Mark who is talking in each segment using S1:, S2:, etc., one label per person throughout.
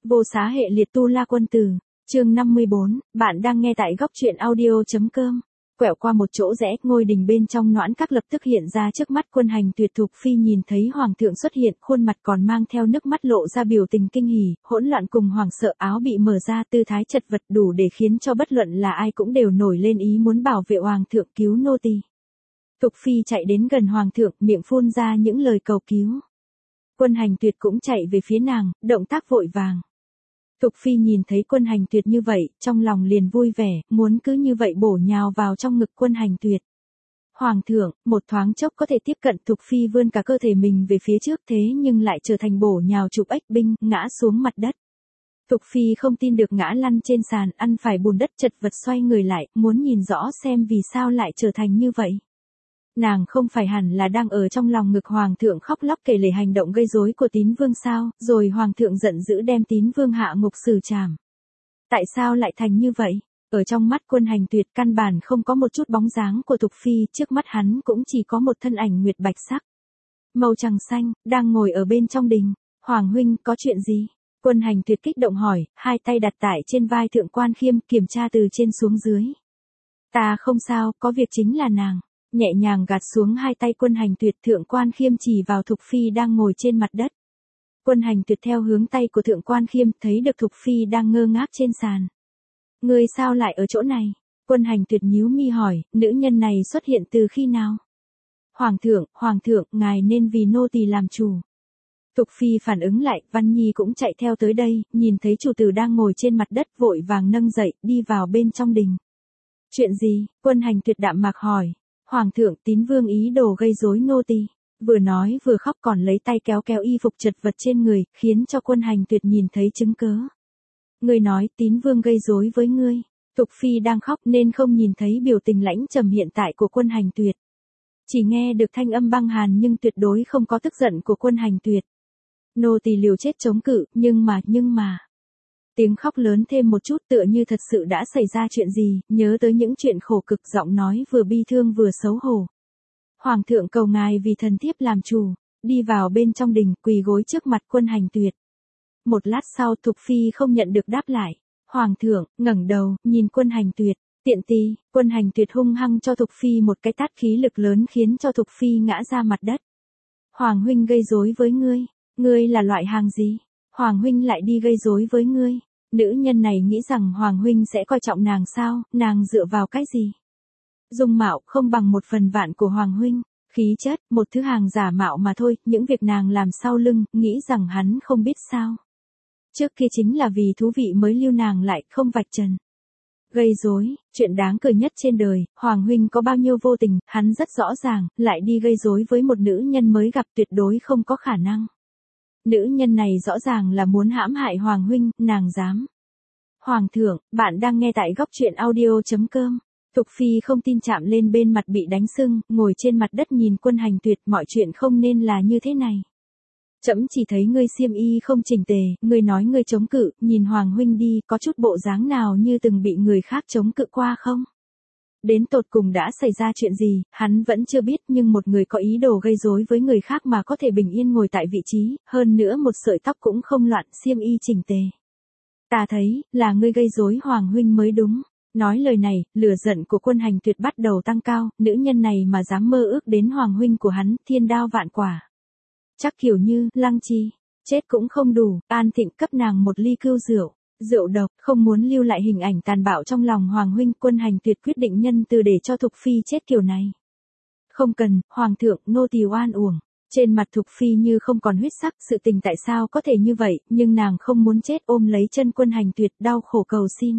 S1: Vô xá hệ liệt tu la quân tử, chương 54, bạn đang nghe tại góc truyện audio.com. Quẹo qua một chỗ rẽ, ngôi đình bên trong Noãn Các lập tức hiện ra trước mắt Quân Hành Tuyệt. Thục Phi nhìn thấy Hoàng thượng xuất hiện, khuôn mặt còn mang theo nước mắt lộ ra biểu tình kinh hỉ, hỗn loạn cùng hoảng sợ, áo bị mở ra, tư thái chật vật đủ để khiến cho bất luận là ai cũng đều nổi lên ý muốn bảo vệ Hoàng thượng cứu nô tỳ. Thục Phi chạy đến gần Hoàng thượng, miệng phun ra những lời cầu cứu. Quân Hành Tuyệt cũng chạy về phía nàng, động tác vội vàng. Thục Phi nhìn thấy Quân Hành Tuyệt như vậy, trong lòng liền vui vẻ, muốn cứ như vậy bổ nhào vào trong ngực Quân Hành Tuyệt. Hoàng thượng, một thoáng chốc có thể tiếp cận. Thục Phi vươn cả cơ thể mình về phía trước, thế nhưng lại trở thành bổ nhào chụp ếch binh, ngã xuống mặt đất. Thục Phi không tin được ngã lăn trên sàn, ăn phải bùn đất, chật vật xoay người lại, muốn nhìn rõ xem vì sao lại trở thành như vậy. Nàng không phải hẳn là đang ở trong lòng ngực Hoàng thượng khóc lóc kể lể hành động gây rối của Tín Vương sao, rồi Hoàng thượng giận dữ đem Tín Vương hạ ngục xử trảm. Tại sao lại thành như vậy? Ở trong mắt Quân Hành Tuyệt căn bản không có một chút bóng dáng của Thục Phi, trước mắt hắn cũng chỉ có một thân ảnh nguyệt bạch sắc. Màu trắng xanh, đang ngồi ở bên trong đình. Hoàng huynh, có chuyện gì? Quân Hành Tuyệt kích động hỏi, hai tay đặt tại trên vai Thượng Quan Khiêm, kiểm tra từ trên xuống dưới. Ta không sao, có việc chính là nàng. Nhẹ nhàng gạt xuống hai tay Quân Hành Tuyệt. Thượng Quan Khiêm chỉ vào Thục Phi đang ngồi trên mặt đất. Quân Hành Tuyệt theo hướng tay của Thượng Quan Khiêm, thấy được Thục Phi đang ngơ ngác trên sàn. Người sao lại ở chỗ này? Quân Hành Tuyệt nhíu mi hỏi, nữ nhân này xuất hiện từ khi nào? Hoàng thượng, ngài nên vì nô tỳ làm chủ. Thục Phi phản ứng lại, Văn Nhi cũng chạy theo tới đây, nhìn thấy chủ tử đang ngồi trên mặt đất, vội vàng nâng dậy, đi vào bên trong đình. Chuyện gì? Quân Hành Tuyệt đạm mạc hỏi. Hoàng thượng, Tín Vương ý đồ gây rối nô tỳ. Vừa nói vừa khóc, còn lấy tay kéo kéo y phục chật vật trên người, khiến cho Quân Hành Tuyệt nhìn thấy chứng cớ. Ngươi nói Tín Vương gây rối với ngươi. Thục Phi đang khóc nên không nhìn thấy biểu tình lãnh trầm hiện tại của Quân Hành Tuyệt. Chỉ nghe được thanh âm băng hàn nhưng tuyệt đối không có tức giận của Quân Hành Tuyệt. Nô tỳ liều chết chống cự, nhưng mà. Tiếng khóc lớn thêm một chút, tựa như thật sự đã xảy ra chuyện gì, nhớ tới những chuyện khổ cực, giọng nói vừa bi thương vừa xấu hổ. Hoàng thượng cầu ngài vì thần thiếp làm chủ, đi vào bên trong đình, quỳ gối trước mặt Quân Hành Tuyệt. Một lát sau, Thục Phi không nhận được đáp lại. Hoàng thượng ngẩng đầu, nhìn Quân Hành Tuyệt, tiện tì. Quân Hành Tuyệt hung hăng cho Thục Phi một cái tát khí lực lớn khiến cho Thục Phi ngã ra mặt đất. Hoàng huynh gây rối với ngươi, ngươi là loại hàng gì? Hoàng huynh lại đi gây rối với ngươi. Nữ nhân này nghĩ rằng Hoàng huynh sẽ coi trọng nàng sao, nàng dựa vào cái gì? Dung mạo không bằng 1/1000 của Hoàng huynh, khí chất, một thứ hàng giả mạo mà thôi, những việc nàng làm sau lưng, nghĩ rằng hắn không biết sao. Trước kia chính là vì thú vị mới lưu nàng lại, không vạch trần. Gây rối, chuyện đáng cười nhất trên đời, Hoàng huynh có bao nhiêu vô tình, hắn rất rõ ràng, lại đi gây rối với một nữ nhân mới gặp, tuyệt đối không có khả năng. Nữ nhân này rõ ràng là muốn hãm hại Hoàng huynh, nàng dám. Hoàng thượng, bạn đang nghe tại góc truyện audio.com. Thục Phi không tin chạm lên bên mặt bị đánh sưng, ngồi trên mặt đất nhìn Quân Hành Tuyệt, mọi chuyện không nên là như thế này. Trẫm chỉ thấy ngươi xiêm y không chỉnh tề, ngươi nói ngươi chống cự, nhìn Hoàng huynh đi, có chút bộ dáng nào như từng bị người khác chống cự qua không? Đến tột cùng đã xảy ra chuyện gì, hắn vẫn chưa biết, nhưng một người có ý đồ gây rối với người khác mà có thể bình yên ngồi tại vị trí, hơn nữa một sợi tóc cũng không loạn, xiêm y chỉnh tề. Ta thấy, là ngươi gây rối Hoàng huynh mới đúng. Nói lời này, lửa giận của Quân Hành Tuyệt bắt đầu tăng cao, nữ nhân này mà dám mơ ước đến Hoàng huynh của hắn, thiên đao vạn quả. Chắc kiểu như, Lăng Chi, chết cũng không đủ, An Thịnh cấp nàng một ly cưu rượu. Rượu độc, không muốn lưu lại hình ảnh tàn bạo trong lòng Hoàng huynh. Quân Hành Tuyệt quyết định nhân từ để cho Thục Phi chết kiểu này. Không cần, Hoàng thượng, nô tỳ oan uổng. Trên mặt Thục Phi như không còn huyết sắc, sự tình tại sao có thể như vậy, nhưng nàng không muốn chết, ôm lấy chân Quân Hành Tuyệt, đau khổ cầu xin.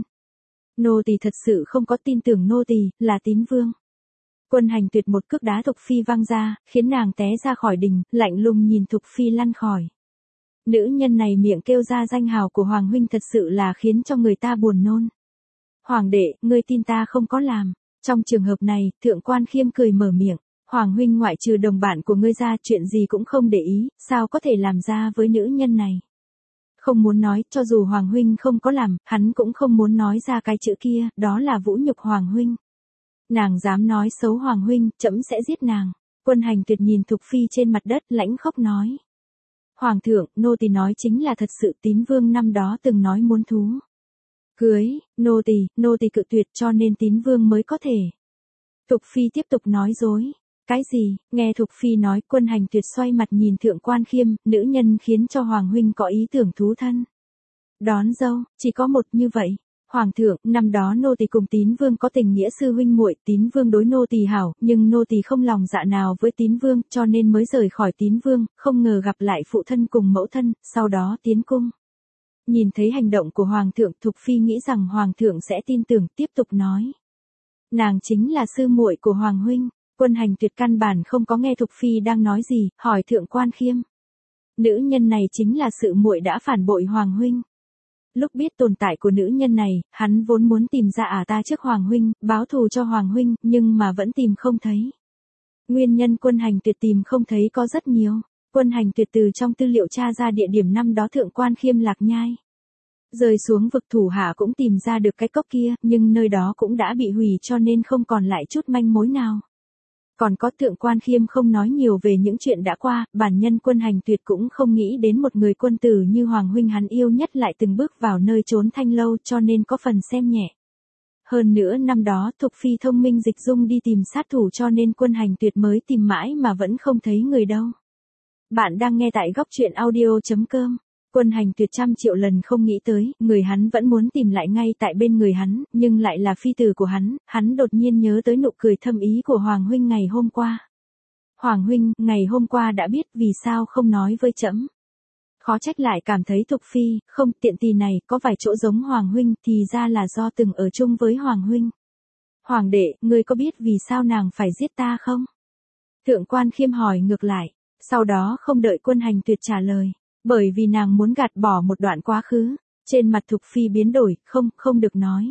S1: Nô tỳ thật sự không có tin tưởng nô tỳ là Tín Vương. Quân Hành Tuyệt một cước đá Thục Phi văng ra, khiến nàng té ra khỏi đình, lạnh lùng nhìn Thục Phi lăn khỏi. Nữ nhân này miệng kêu ra danh hào của Hoàng huynh thật sự là khiến cho người ta buồn nôn. Hoàng đệ, ngươi tin ta không có làm. Trong trường hợp này, Thượng Quan Khiêm cười mở miệng. Hoàng huynh ngoại trừ đồng bạn của ngươi ra, chuyện gì cũng không để ý, sao có thể làm ra với nữ nhân này? Không muốn nói, cho dù Hoàng huynh không có làm, hắn cũng không muốn nói ra cái chữ kia, đó là vũ nhục Hoàng huynh. Nàng dám nói xấu Hoàng huynh, trẫm sẽ giết nàng. Quân Hành Tuyệt nhìn Thục Phi trên mặt đất, lãnh khốc nói. Hoàng thượng, nô tỳ nói chính là thật sự, Tín Vương năm đó từng nói muốn thú cưới, nô tỳ cự tuyệt cho nên Tín Vương mới có thể. Thục Phi tiếp tục nói dối. Cái gì? Nghe Thục Phi nói, Quân Hành Tuyệt xoay mặt nhìn Thượng Quan Khiêm, nữ nhân khiến cho Hoàng huynh có ý tưởng thú thân. Đón dâu, chỉ có một như vậy. Hoàng thượng, năm đó nô tỳ cùng Tín Vương có tình nghĩa sư huynh muội, Tín Vương đối nô tỳ hảo, nhưng nô tỳ không lòng dạ nào với Tín Vương, cho nên mới rời khỏi Tín Vương, không ngờ gặp lại phụ thân cùng mẫu thân, sau đó tiến cung. Nhìn thấy hành động của Hoàng thượng, Thục Phi nghĩ rằng Hoàng thượng sẽ tin tưởng, tiếp tục nói. Nàng chính là sư muội của Hoàng huynh. Quân Hành Tuyệt căn bản không có nghe Thục Phi đang nói gì, hỏi Thượng Quan Khiêm. Nữ nhân này chính là sự muội đã phản bội Hoàng huynh. Lúc biết tồn tại của nữ nhân này, hắn vốn muốn tìm ra ta trước Hoàng huynh, báo thù cho Hoàng huynh, nhưng mà vẫn tìm không thấy. Nguyên nhân Quân Hành Tuyệt tìm không thấy có rất nhiều. Quân Hành Tuyệt từ trong tư liệu tra ra địa điểm năm đó Thượng Quan Khiêm lạc nhai. Rơi xuống vực thủ hạ cũng tìm ra được cái cốc kia, nhưng nơi đó cũng đã bị hủy cho nên không còn lại chút manh mối nào. Còn có Thượng Quan Khiêm không nói nhiều về những chuyện đã qua, bản nhân Quân Hành Tuyệt cũng không nghĩ đến một người quân tử như Hoàng huynh hắn yêu nhất lại từng bước vào nơi trốn thanh lâu cho nên có phần xem nhẹ. Hơn nữa năm đó Thục Phi thông minh dịch dung đi tìm sát thủ cho nên Quân Hành Tuyệt mới tìm mãi mà vẫn không thấy người đâu. Bạn đang nghe tại góc truyện audio.com. Quân Hành Tuyệt trăm triệu lần không nghĩ tới, người hắn vẫn muốn tìm lại ngay tại bên người hắn, nhưng lại là phi tử của hắn đột nhiên nhớ tới nụ cười thâm ý của Hoàng huynh ngày hôm qua. Hoàng huynh, ngày hôm qua đã biết vì sao không nói với trẫm. Khó trách lại cảm thấy Thục Phi, không, tiện tỳ này, có vài chỗ giống Hoàng huynh, thì ra là do từng ở chung với Hoàng huynh. Hoàng đệ, ngươi có biết vì sao nàng phải giết ta không? Thượng Quan Khiêm hỏi ngược lại, sau đó không đợi Quân Hành Tuyệt trả lời. Bởi vì nàng muốn gạt bỏ một đoạn quá khứ, trên mặt Thục Phi biến đổi, không được nói.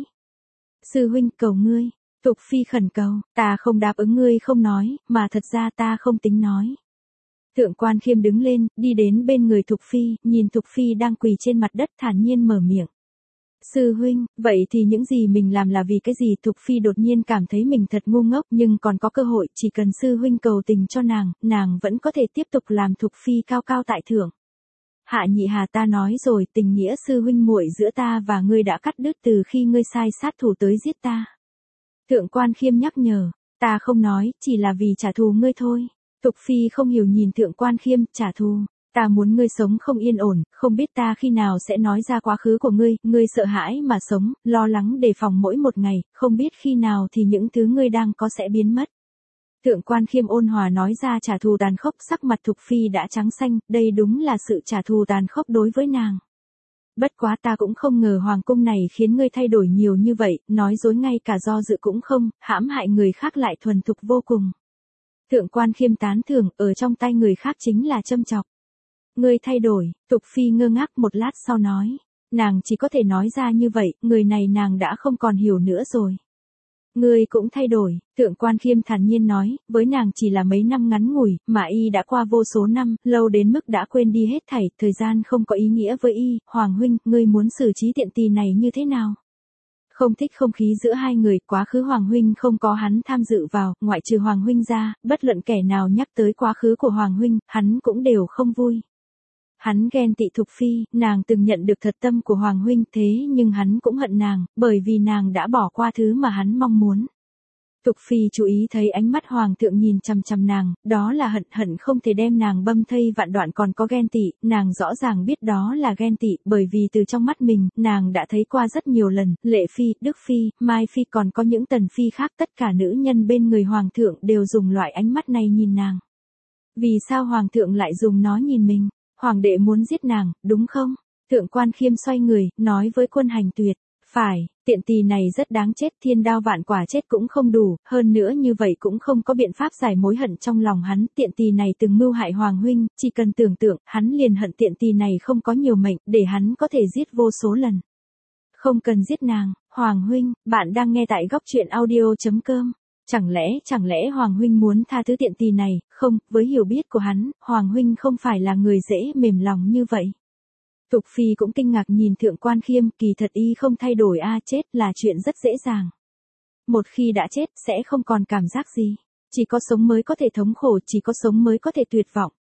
S1: Sư huynh cầu ngươi, Thục Phi khẩn cầu, ta không đáp ứng ngươi không nói, mà thật ra ta không tính nói. Thượng Quan Khiêm đứng lên, đi đến bên người Thục Phi, nhìn Thục Phi đang quỳ trên mặt đất thản nhiên mở miệng. Sư huynh, vậy thì những gì mình làm là vì cái gì? Thục Phi đột nhiên cảm thấy mình thật ngu ngốc nhưng còn có cơ hội, chỉ cần sư huynh cầu tình cho nàng vẫn có thể tiếp tục làm Thục Phi cao cao tại thượng. Hạ Nhị Hà, ta nói rồi, tình nghĩa sư huynh muội giữa ta và ngươi đã cắt đứt từ khi ngươi sai sát thủ tới giết ta. Thượng Quan Khiêm nhắc nhở, ta không nói, chỉ là vì trả thù ngươi thôi. Thục Phi không hiểu nhìn Thượng Quan Khiêm, trả thù, ta muốn ngươi sống không yên ổn, không biết ta khi nào sẽ nói ra quá khứ của ngươi sợ hãi mà sống, lo lắng đề phòng mỗi một ngày, không biết khi nào thì những thứ ngươi đang có sẽ biến mất. Thượng Quan Khiêm ôn hòa nói ra trả thù tàn khốc, sắc mặt Thục Phi đã trắng xanh, đây đúng là sự trả thù tàn khốc đối với nàng. Bất quá ta cũng không ngờ Hoàng cung này khiến ngươi thay đổi nhiều như vậy, nói dối ngay cả do dự cũng không, hãm hại người khác lại thuần thục vô cùng. Thượng Quan Khiêm tán thưởng, ở trong tay người khác chính là châm chọc. Ngươi thay đổi, Thục Phi ngơ ngác một lát sau nói, nàng chỉ có thể nói ra như vậy, người này nàng đã không còn hiểu nữa rồi. Ngươi cũng thay đổi, Thượng Quan Khiêm thản nhiên nói, với nàng chỉ là mấy năm ngắn ngủi, mà y đã qua vô số năm, lâu đến mức đã quên đi hết thảy, thời gian không có ý nghĩa với y. Hoàng huynh, ngươi muốn xử trí tiện tỳ này như thế nào? Không thích không khí giữa hai người, quá khứ Hoàng huynh không có hắn tham dự vào, ngoại trừ Hoàng huynh ra, bất luận kẻ nào nhắc tới quá khứ của Hoàng huynh, hắn cũng đều không vui. Hắn ghen tị Thục Phi, nàng từng nhận được thật tâm của Hoàng huynh, thế nhưng hắn cũng hận nàng, bởi vì nàng đã bỏ qua thứ mà hắn mong muốn. Thục Phi chú ý thấy ánh mắt Hoàng thượng nhìn chằm chằm nàng, đó là hận không thể đem nàng băm thây vạn đoạn, còn có ghen tị, nàng rõ ràng biết đó là ghen tị, bởi vì từ trong mắt mình, nàng đã thấy qua rất nhiều lần, Lệ Phi, Đức Phi, Mai Phi còn có những tần phi khác, tất cả nữ nhân bên người Hoàng thượng đều dùng loại ánh mắt này nhìn nàng. Vì sao Hoàng thượng lại dùng nó nhìn mình? Hoàng đệ muốn giết nàng, đúng không? Thượng Quan Khiêm xoay người, nói với Quân Hành Tuyệt, phải, tiện tỳ này rất đáng chết, thiên đao vạn quả chết cũng không đủ, hơn nữa như vậy cũng không có biện pháp giải mối hận trong lòng hắn, tiện tỳ này từng mưu hại Hoàng huynh, chỉ cần tưởng tượng, hắn liền hận tiện tỳ này không có nhiều mệnh, để hắn có thể giết vô số lần. Không cần giết nàng, Hoàng huynh, bạn đang nghe tại góc truyện audio.com. Chẳng lẽ Hoàng huynh muốn tha thứ tiện tỳ này? Không, với hiểu biết của hắn, Hoàng huynh không phải là người dễ mềm lòng như vậy. Thục Phi cũng kinh ngạc nhìn Thượng Quan Khiêm, kỳ thật y không thay đổi chết là chuyện rất dễ dàng. Một khi đã chết sẽ không còn cảm giác gì, chỉ có sống mới có thể thống khổ, chỉ có sống mới có thể tuyệt vọng.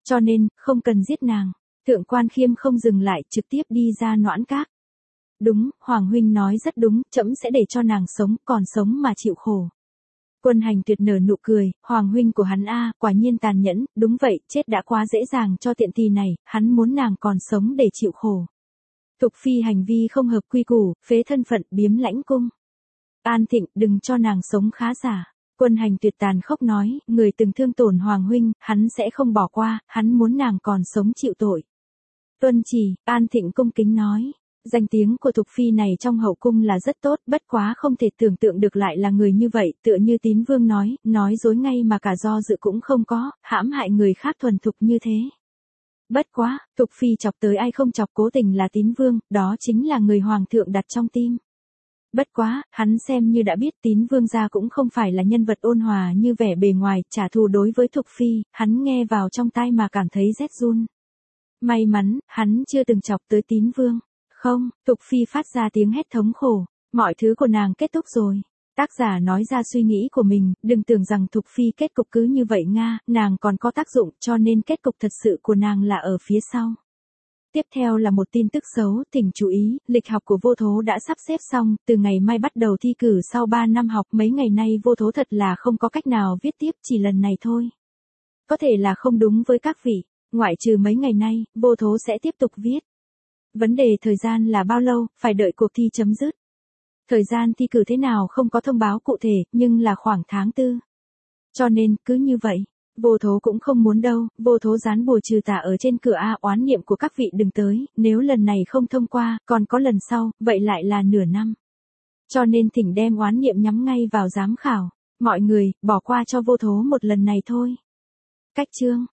S1: Cho nên, không cần giết nàng. Thượng quan Khiêm không dừng lại, trực tiếp đi ra Noãn Các. Đúng, Hoàng huynh nói rất đúng, trẫm sẽ để cho nàng sống, còn sống mà chịu khổ. Quân Hành Tuyệt nở nụ cười, Hoàng huynh của hắn quả nhiên tàn nhẫn, đúng vậy, chết đã quá dễ dàng cho tiện tỳ này, hắn muốn nàng còn sống để chịu khổ. Thục phi hành vi không hợp quy củ, phế thân phận, biếm lãnh cung. An Thịnh, đừng cho nàng sống khá giả. Quân Hành Tuyệt tàn khốc nói, người từng thương tổn Hoàng huynh, hắn sẽ không bỏ qua, hắn muốn nàng còn sống chịu tội. Tuân chỉ, An Thịnh cung kính nói. Danh tiếng của Thục phi này trong hậu cung là rất tốt, bất quá không thể tưởng tượng được lại là người như vậy, tựa như Tín Vương nói dối ngay mà cả do dự cũng không có, hãm hại người khác thuần thục như thế. Bất quá, Thục phi chọc tới ai không chọc, cố tình là Tín Vương, đó chính là người hoàng thượng đặt trong tim. Bất quá, hắn xem như đã biết Tín Vương gia cũng không phải là nhân vật ôn hòa như vẻ bề ngoài, trả thù đối với Thục phi, hắn nghe vào trong tai mà cảm thấy rét run. May mắn, hắn chưa từng chọc tới Tín Vương. Không, Thục phi phát ra tiếng hét thống khổ, mọi thứ của nàng kết thúc rồi. Tác giả nói ra suy nghĩ của mình, đừng tưởng rằng Thục phi kết cục cứ như vậy Nga, nàng còn có tác dụng, cho nên kết cục thật sự của nàng là ở phía sau. Tiếp theo là một tin tức xấu, thỉnh chú ý, lịch học của Vô Thố đã sắp xếp xong, từ ngày mai bắt đầu thi cử sau 3 năm học, mấy ngày nay Vô Thố thật là không có cách nào viết tiếp, chỉ lần này thôi. Có thể là không đúng với các vị, ngoại trừ mấy ngày nay, Vô Thố sẽ tiếp tục viết. Vấn đề thời gian là bao lâu, phải đợi cuộc thi chấm dứt. Thời gian thi cử thế nào không có thông báo cụ thể, nhưng là khoảng tháng 4. Cho nên, cứ như vậy, Vô Thố cũng không muốn đâu, Vô Thố dán bùa trừ tà ở trên cửa oán niệm của các vị đừng tới, nếu lần này không thông qua, còn có lần sau, vậy lại là nửa năm. Cho nên thỉnh đem oán niệm nhắm ngay vào giám khảo. Mọi người, bỏ qua cho Vô Thố một lần này thôi. Cách chương.